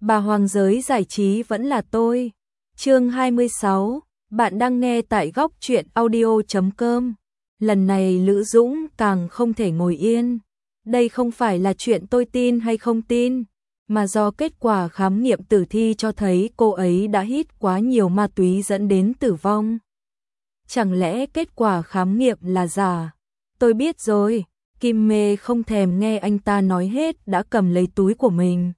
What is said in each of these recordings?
Bà Hoàng giới giải trí vẫn là tôi. Chương 26, bạn đang nghe tại góc truyện audio.com. Lần này Lữ Dũng càng không thể ngồi yên. Đây không phải là chuyện tôi tin hay không tin, mà do kết quả khám nghiệm tử thi cho thấy cô ấy đã hít quá nhiều ma túy dẫn đến tử vong. Chẳng lẽ kết quả khám nghiệm là giả? Tôi biết rồi. Kim Mê không thèm nghe anh ta nói hết đã cầm lấy túi của mình.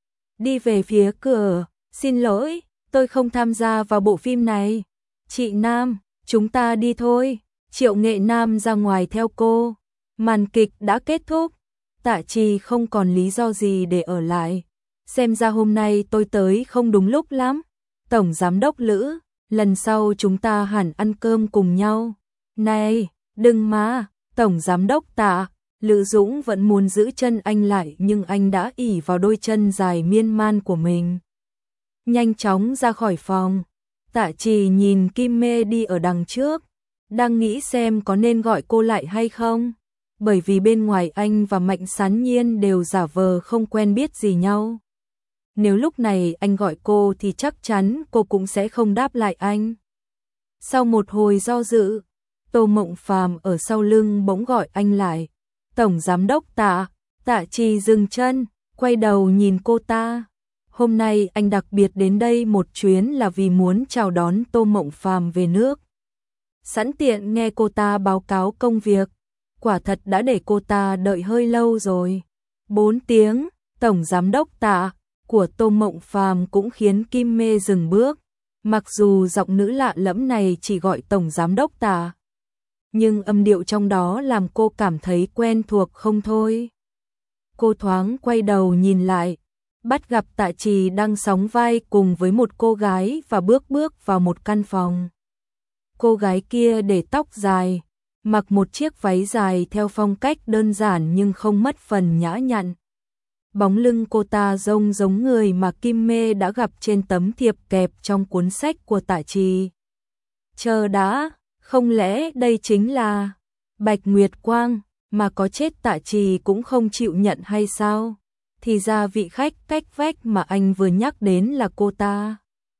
Đi về phía cửa, xin lỗi, tôi không tham gia vào bộ phim này. Chị Nam, chúng ta đi thôi. Triệu Nghệ Nam ra ngoài theo cô. Màn kịch đã kết thúc. Tạ Trì không còn lý do gì để ở lại. Xem ra hôm nay tôi tới không đúng lúc lắm. Tổng Giám đốc Lữ, lần sau chúng ta hẳn ăn cơm cùng nhau. Này, đừng mà, Tổng Giám đốc Tạ. Lữ Dũng vẫn muốn giữ chân anh lại nhưng anh đã ỷ vào đôi chân dài miên man của mình. Nhanh chóng ra khỏi phòng. Tạ Trì nhìn Kim Mê đi ở đằng trước, đang nghĩ xem có nên gọi cô lại hay không, bởi vì bên ngoài anh và Mạnh Sán Nhiên đều giả vờ không quen biết gì nhau. Nếu lúc này anh gọi cô thì chắc chắn cô cũng sẽ không đáp lại anh. Sau một hồi do dự, Tô Mộng Phàm ở sau lưng bỗng gọi anh lại. Tổng Giám đốc Tạ. Tạ Trì dừng chân, quay đầu nhìn cô ta. Hôm nay anh đặc biệt đến đây một chuyến là vì muốn chào đón Tô Mộng Phàm về nước. Sẵn tiện nghe cô ta báo cáo công việc. Quả thật đã để cô ta đợi hơi lâu rồi. 4 tiếng, Tổng Giám đốc Tạ của Tô Mộng Phàm cũng khiến Kim Mê dừng bước. Mặc dù giọng nữ lạ lẫm này chỉ gọi Tổng Giám đốc Tạ, nhưng âm điệu trong đó làm cô cảm thấy quen thuộc không thôi. Cô thoáng quay đầu nhìn lại, bắt gặp Tạ Trì đang sóng vai cùng với một cô gái và bước vào một căn phòng. Cô gái kia để tóc dài, mặc một chiếc váy dài theo phong cách đơn giản nhưng không mất phần nhã nhặn. Bóng lưng cô ta giống người mà Kim Mê đã gặp trên tấm thiệp kẹp trong cuốn sách của Tạ Trì. Chờ đã, không lẽ đây chính là Bạch Nguyệt Quang, mà có chết Tạ Trì cũng không chịu nhận hay sao? Thì ra vị khách cách vách mà anh vừa nhắc đến là cô ta.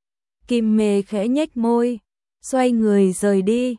Kim Mê khẽ nhếch môi, xoay người rời đi.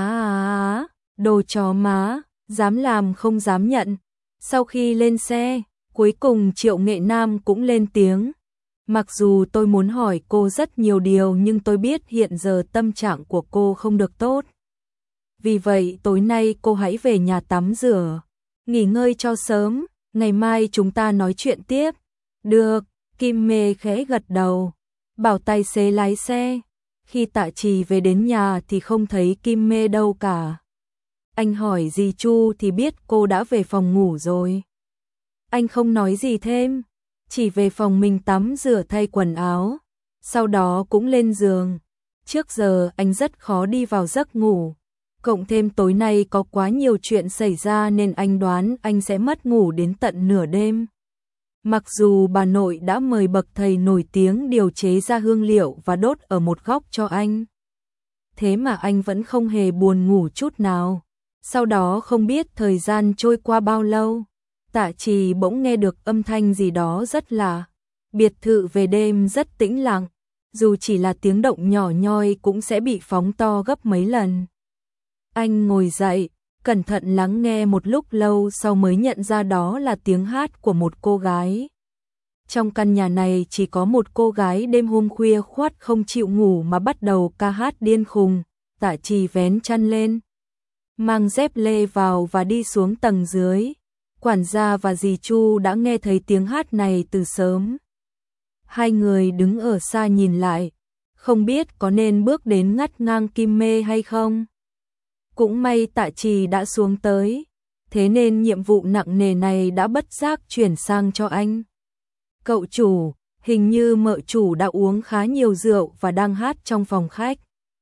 Đồ chó má, dám làm không dám nhận. Sau khi lên xe, cuối cùng Triệu Nghệ Nam cũng lên tiếng. Mặc dù tôi muốn hỏi cô rất nhiều điều nhưng tôi biết hiện giờ tâm trạng của cô không được tốt. Vì vậy tối nay cô hãy về nhà tắm rửa, nghỉ ngơi cho sớm, ngày mai chúng ta nói chuyện tiếp. Được, Kim Mê khẽ gật đầu, bảo tài xế lái xe. Khi Tạ Trì về đến nhà thì không thấy Kim Mê đâu cả. Anh hỏi dì Chu thì biết cô đã về phòng ngủ rồi. Anh không nói gì thêm, chỉ về phòng mình tắm rửa thay quần áo, sau đó cũng lên giường. Trước giờ anh rất khó đi vào giấc ngủ, cộng thêm tối nay có quá nhiều chuyện xảy ra nên anh đoán anh sẽ mất ngủ đến tận nửa đêm. Mặc dù bà nội đã mời bậc thầy nổi tiếng điều chế ra hương liệu và đốt ở một góc cho anh, thế mà anh vẫn không hề buồn ngủ chút nào. Sau đó không biết thời gian trôi qua bao lâu, Tạ Trì bỗng nghe được âm thanh gì đó rất lạ. Biệt thự về đêm rất tĩnh lặng, dù chỉ là tiếng động nhỏ nhoi cũng sẽ bị phóng to gấp mấy lần. Anh ngồi dậy, cẩn thận lắng nghe một lúc lâu sau mới nhận ra đó là tiếng hát của một cô gái. Trong căn nhà này chỉ có một cô gái đêm hôm khuya khoắt không chịu ngủ mà bắt đầu ca hát điên khùng. Tạ Trì vén chăn lên, mang dép lê vào và đi xuống tầng dưới. Quản gia và dì Chu đã nghe thấy tiếng hát này từ sớm. Hai người đứng ở xa nhìn lại, không biết có nên bước đến ngắt ngang Kim Mê hay không. Cũng may Tạ Trì đã xuống tới, thế nên nhiệm vụ nặng nề này đã bất giác chuyển sang cho anh. Cậu chủ, hình như mợ chủ đã uống khá nhiều rượu và đang hát trong phòng khách.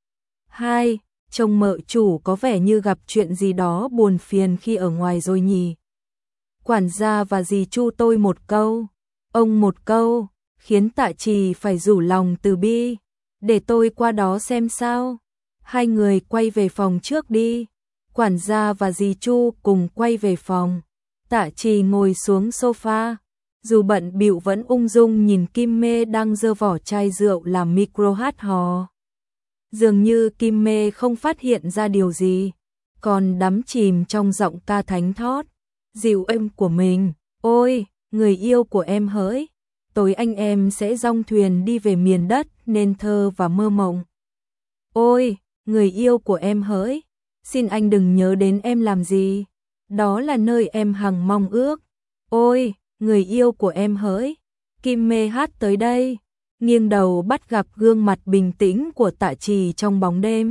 Hai, trông mợ chủ có vẻ như gặp chuyện gì đó buồn phiền khi ở ngoài rồi nhỉ. Quản gia và dì Chu tôi một câu, ông một câu, khiến Tạ Trì phải rủ lòng từ bi. Để tôi qua đó xem sao. Hai người quay về phòng trước đi. Quản gia và dì Chu cùng quay về phòng. Tạ Trì ngồi xuống sofa, Dù bận bịu vẫn ung dung nhìn Kim Mê đang giơ vỏ chai rượu làm micro hát hò. Dường như Kim Mê không phát hiện ra điều gì, còn đắm chìm trong giọng ca thánh thót, dịu êm của mình. Ôi, người yêu của em hỡi, tối anh em sẽ dong thuyền đi về miền đất nên thơ và mơ mộng. Ôi, người yêu của em hỡi, xin anh đừng nhớ đến em làm gì, đó là nơi em hằng mong ước. Ôi, người yêu của em hỡi, Kim Mê hát tới đây, nghiêng đầu bắt gặp gương mặt bình tĩnh của Tạ Trì trong bóng đêm.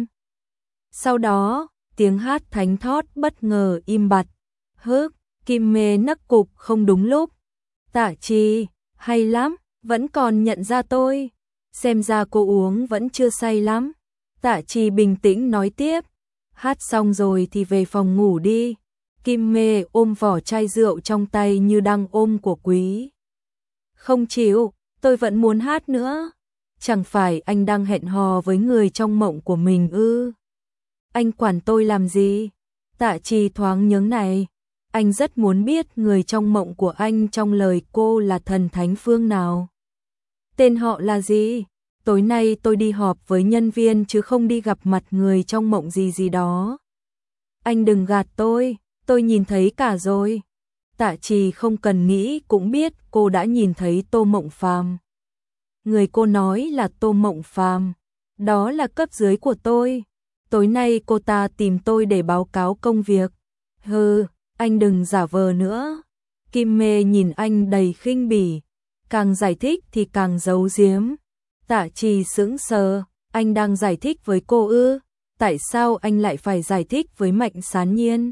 Sau đó, tiếng hát thánh thót bất ngờ im bặt. Hức, Kim Mê nấc cục không đúng lúc. Tạ Trì, hay lắm, vẫn còn nhận ra tôi. Xem ra cô uống vẫn chưa say lắm. Tạ Trì bình tĩnh nói tiếp. Hát xong rồi thì về phòng ngủ đi. Kim Mê ôm vỏ chai rượu trong tay như đang ôm của quý. Không chịu, tôi vẫn muốn hát nữa. Chẳng phải anh đang hẹn hò với người trong mộng của mình ư? Anh quản tôi làm gì? Tạ Trì thoáng nhướng này. Anh rất muốn biết người trong mộng của anh trong lời cô là thần thánh phương nào. Tên họ là gì? Tối nay tôi đi họp với nhân viên chứ không đi gặp mặt người trong mộng gì đó. Anh đừng gạt tôi nhìn thấy cả rồi. Tạ Trì không cần nghĩ cũng biết cô đã nhìn thấy Tô Mộng Phàm. Người cô nói là Tô Mộng Phàm, đó là cấp dưới của tôi. Tối nay cô ta tìm tôi để báo cáo công việc. Hừ, anh đừng giả vờ nữa. Kim Mê nhìn anh đầy khinh bỉ, càng giải thích thì càng giấu giếm. Tạ Trì sững sờ, anh đang giải thích với cô ư? Tại sao anh lại phải giải thích với Mạnh Sán Nhiên?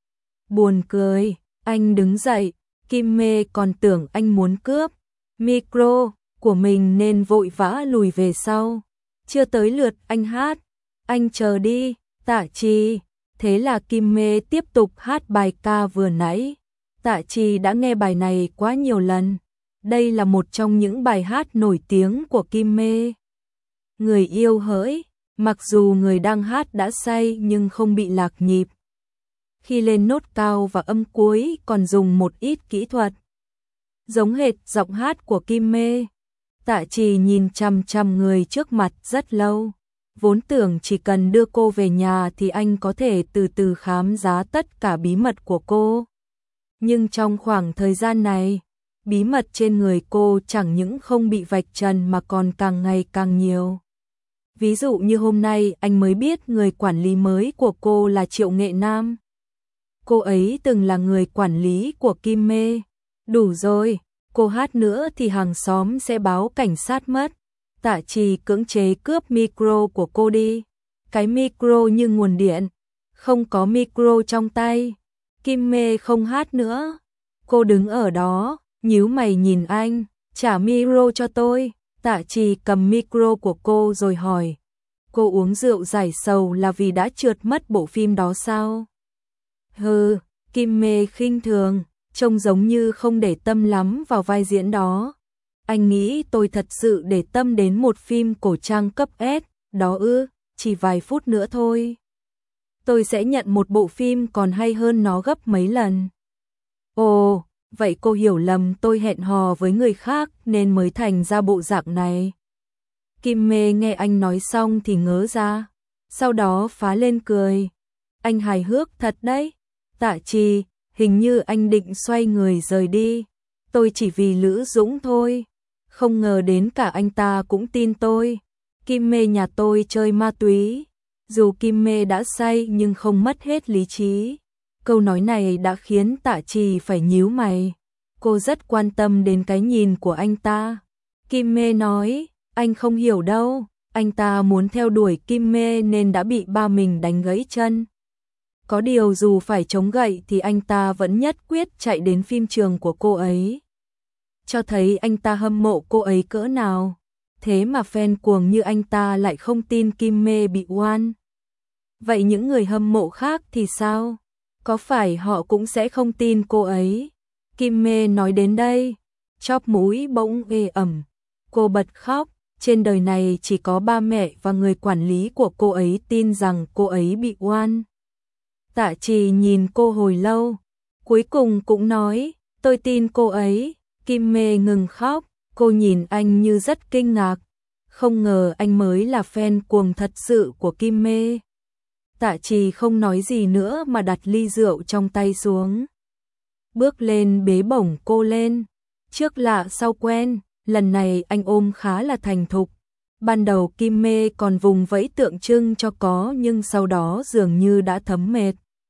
Buồn cười, anh đứng dậy, Kim Mê còn tưởng anh muốn cướp micro của mình nên vội vã lùi về sau. Chưa tới lượt anh hát, anh chờ đi, Tạ Trì. Thế là Kim Mê tiếp tục hát bài ca vừa nãy. Tạ Trì đã nghe bài này quá nhiều lần. Đây là một trong những bài hát nổi tiếng của Kim Mê. Người yêu hỡi, mặc dù người đang hát đã say nhưng không bị lạc nhịp. Khi lên nốt cao và âm cuối còn dùng một ít kỹ thuật. Giống hệt giọng hát của Kim Mê. Tạ Trì nhìn chằm chằm người trước mặt rất lâu. Vốn tưởng chỉ cần đưa cô về nhà thì anh có thể từ từ khám phá tất cả bí mật của cô. Nhưng trong khoảng thời gian này, bí mật trên người cô chẳng những không bị vạch trần mà còn càng ngày càng nhiều. Ví dụ như hôm nay anh mới biết người quản lý mới của cô là Triệu Nghệ Nam. Cô ấy từng là người quản lý của Kim Mê. Đủ rồi, cô hát nữa thì hàng xóm sẽ báo cảnh sát mất. Tạ Trì cưỡng chế cướp micro của cô đi. Cái micro như nguồn điện. Không có micro trong tay. Kim Mê không hát nữa. Cô đứng ở đó, nhíu mày nhìn anh. Trả micro cho tôi. Tạ Trì cầm micro của cô rồi hỏi. Cô uống rượu giải sầu là vì đã trượt mất bộ phim đó sao? Hừ, Kim Mê khinh thường, trông giống như không để tâm lắm vào vai diễn đó. Anh nghĩ tôi thật sự để tâm đến một phim cổ trang cấp S, đó ư, chỉ vài phút nữa thôi. Tôi sẽ nhận một bộ phim còn hay hơn nó gấp mấy lần. Ồ, vậy cô hiểu lầm tôi hẹn hò với người khác nên mới thành ra bộ dạng này. Kim Mê nghe anh nói xong thì ngớ ra, sau đó phá lên cười. Anh hài hước thật đấy. Tạ Trì, hình như anh định xoay người rời đi. Tôi chỉ vì Lữ Dũng thôi. Không ngờ đến cả anh ta cũng tin tôi. Kim Mê nhà tôi chơi ma túy. Dù Kim Mê đã say nhưng không mất hết lý trí. Câu nói này đã khiến Tạ Trì phải nhíu mày. Cô rất quan tâm đến cái nhìn của anh ta. Kim Mê nói, anh không hiểu đâu. Anh ta muốn theo đuổi Kim Mê nên đã bị ba mình đánh gãy chân. Có điều dù phải chống gậy thì anh ta vẫn nhất quyết chạy đến phim trường của cô ấy. Cho thấy anh ta hâm mộ cô ấy cỡ nào. Thế mà fan cuồng như anh ta lại không tin Kim Mê bị oan. Vậy những người hâm mộ khác thì sao? Có phải họ cũng sẽ không tin cô ấy? Kim Mê nói đến đây, chóp mũi bỗng ê ẩm. Cô bật khóc. Trên đời này chỉ có ba mẹ và người quản lý của cô ấy tin rằng cô ấy bị oan. Tạ Trì nhìn cô hồi lâu, cuối cùng cũng nói, tôi tin cô ấy. Kim Mê ngừng khóc, cô nhìn anh như rất kinh ngạc. Không ngờ anh mới là fan cuồng thật sự của Kim Mê. Tạ Trì không nói gì nữa mà đặt ly rượu trong tay xuống. Bước lên bế bổng cô lên. Trước lạ sau quen, lần này anh ôm khá là thành thục. Ban đầu Kim Mê còn vùng vẫy tượng trưng cho có, nhưng sau đó dường như đã thấm mệt.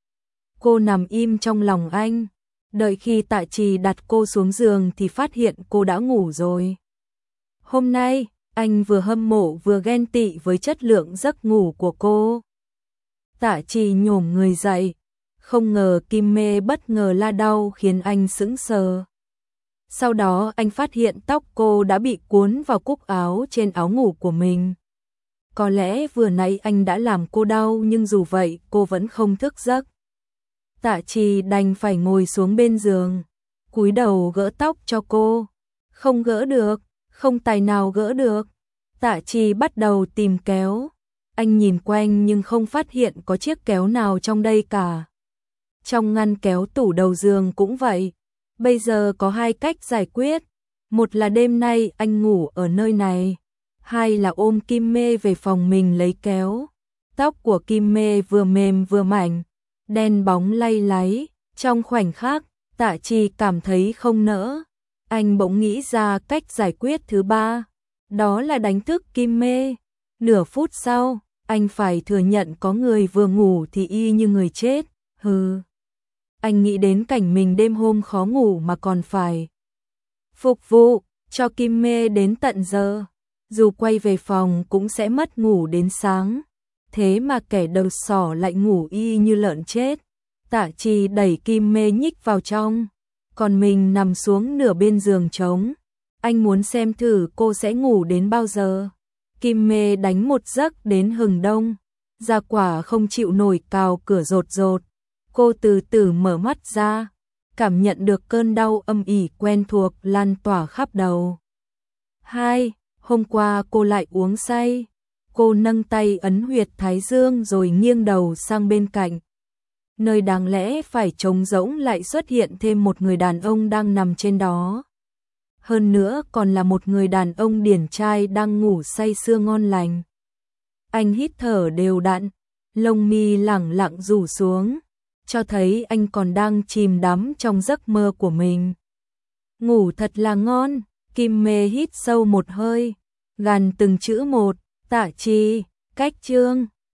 Cô nằm im trong lòng anh. Đợi khi Tạ Trì đặt cô xuống giường thì phát hiện cô đã ngủ rồi. Hôm nay, anh vừa hâm mộ vừa ghen tị với chất lượng giấc ngủ của cô. Tạ Trì nhổm người dậy. Không ngờ Kim Mê bất ngờ la đau khiến anh sững sờ. Sau đó anh phát hiện tóc cô đã bị cuốn vào cúc áo trên áo ngủ của mình. Có lẽ vừa nãy anh đã làm cô đau, nhưng dù vậy cô vẫn không thức giấc. Tạ Trì đành phải ngồi xuống bên giường, cúi đầu gỡ tóc cho cô. Không gỡ được, không tài nào gỡ được. Tạ Trì bắt đầu tìm kéo. Anh nhìn quanh nhưng không phát hiện có chiếc kéo nào trong đây cả. Trong ngăn kéo tủ đầu giường cũng vậy. Bây giờ có hai cách giải quyết. Một là đêm nay anh ngủ ở nơi này. Hai là ôm Kim Mê về phòng mình lấy kéo. Tóc của Kim Mê vừa mềm vừa mảnh, đen bóng lay láy. Trong khoảnh khắc, Tạ Trì cảm thấy không nỡ. Anh bỗng nghĩ ra cách giải quyết thứ ba. Đó là đánh thức Kim Mê. Nửa phút sau, anh phải thừa nhận có người vừa ngủ thì y như người chết. Hừ. Anh nghĩ đến cảnh mình đêm hôm khó ngủ mà còn phải phục vụ cho Kim Mê đến tận giờ. Dù quay về phòng cũng sẽ mất ngủ đến sáng. Thế mà kẻ đầu sỏ lại ngủ y như lợn chết. Tạ Trì đẩy Kim Mê nhích vào trong, còn mình nằm xuống nửa bên giường trống. Anh muốn xem thử cô sẽ ngủ đến bao giờ. Kim Mê đánh một giấc đến hừng đông. Gia Quả không chịu nổi cào cửa rột rột. Cô từ từ mở mắt ra, cảm nhận được cơn đau âm ỉ quen thuộc lan tỏa khắp đầu. Hôm qua cô lại uống say. Cô nâng tay ấn huyệt thái dương rồi nghiêng đầu sang bên cạnh. Nơi đáng lẽ phải trống rỗng lại xuất hiện thêm một người đàn ông đang nằm trên đó. Hơn nữa còn là một người đàn ông điển trai đang ngủ say sưa ngon lành. Anh hít thở đều đặn, lông mi lẳng lặng rủ xuống, cho thấy anh còn đang chìm đắm trong giấc mơ của mình. Ngủ thật là ngon. Kim Mê hít sâu một hơi, gằn từng chữ một. Tạ Trì, cách chương